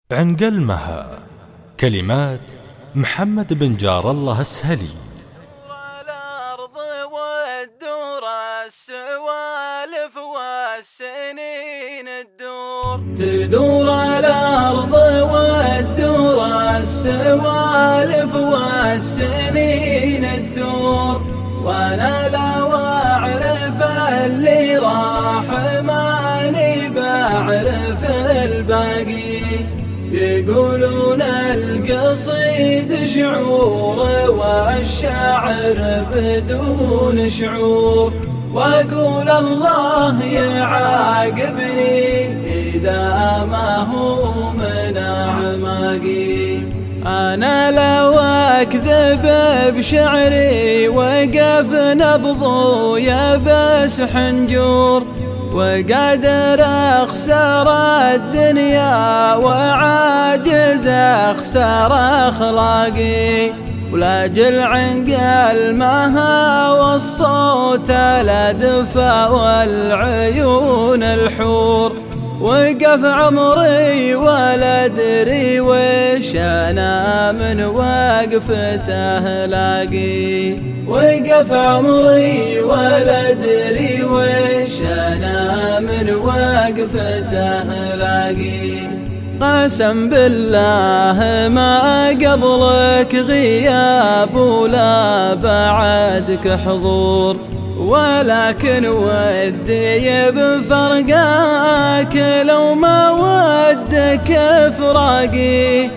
عنقل مها. كلمات محمد بن جار الله السهلي. الأرض والدور السوالف والسنين تدور الأرض والدور السوالف والسنين وأنا لو أعرف اللي راح ماني بعرف الباقي. يقولون القصيد شعور والشعر بدون شعور، واقول الله يعاقبني إذا ما هو من أعماقي. أنا لو أكذب بشعري وقف نبض يبس حنجور، وقادر أخسر الدنيا وعاجز أخسر أخلاقي. ولاجل عنقل مها والصوت الأدفى والعيون الحور، وقف عمري ولا أدري وش أنا من وقفته لاقي. وقف عمري ولا أدري وش أنا من وقفته لاقي. قسم بالله ما قبلك غياب ولا بعدك حضور، ولكن ودي بفرقاك لو ما ودك فراقي.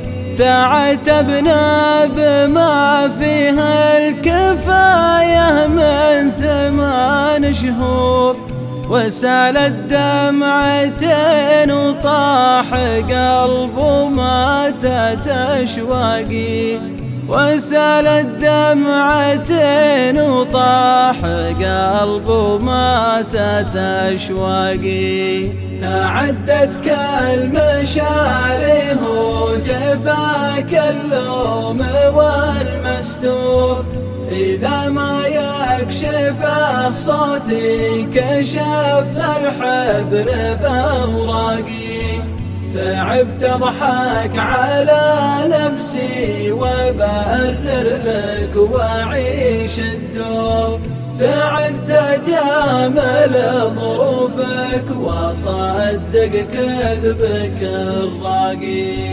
تعتبنا بما فيها الكفاية من 8 شهور، وسالت دمعتين وطاح قلب وماتت أشواقي. وسالت دمعتين وطاح قلب وماتت أشواقي. تعدت كالمشاري وجفاك اللوم والمستور، إذا ما يكشفه صوتي كشف الحبر بأوراقي. تعبت أضحك على نفسي وبأرر لك وأعيش الدور، تعبت أجامل ظروفك وأصدق كذبك الراقي.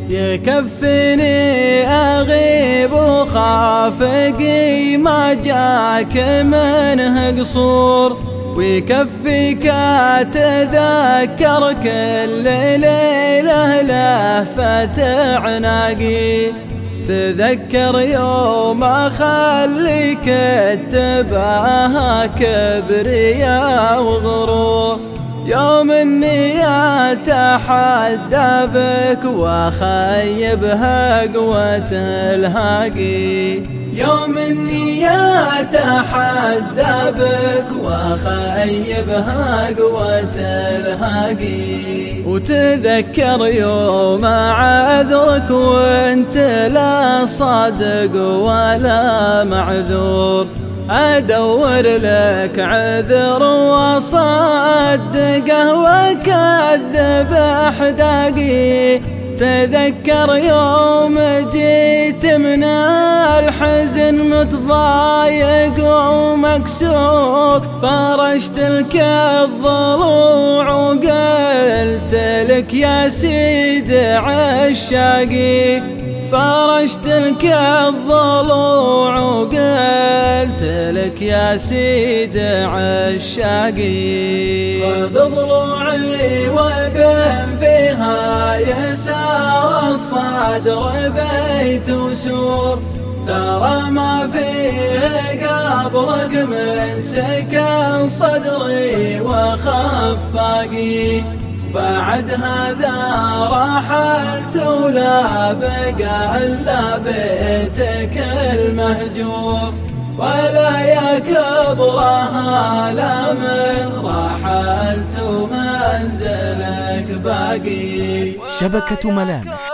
يكفيني أغيب وخافقي ما جاك منه قصور، ويكفيك أتذكر كل ليلة لهفة عناقي. تذكر يوم أخليك اتباها كبرياء وغرور، يوم اني اتحدى بك واخيبها قوة الهاقي. يوم اني اتحدى بك واخيبها قوة الهاقي. وتذكر يوم عذرك وانت لا صادق ولا معذور، أدور لك عذر وصدقه وكذب أحداقي. تذكر يوم جيت من الحزن متضايق ومكسور، فرشت لك الضلوع وقلت لك يا سيد عشاقي. فرشت لك الضلوع وقلت لك يا سيد عشاقي. خذ ضلوعي وبين فيها يسار الصدر بيت وسور، ترى ما فيه قبرك من سكن صدري وخفاقي. بعد هذا رحلت ولا بقى إلا بيتك المهجور، ولا يا كبرها لا من رحلت ومنزلك باقي. شبكة ملامح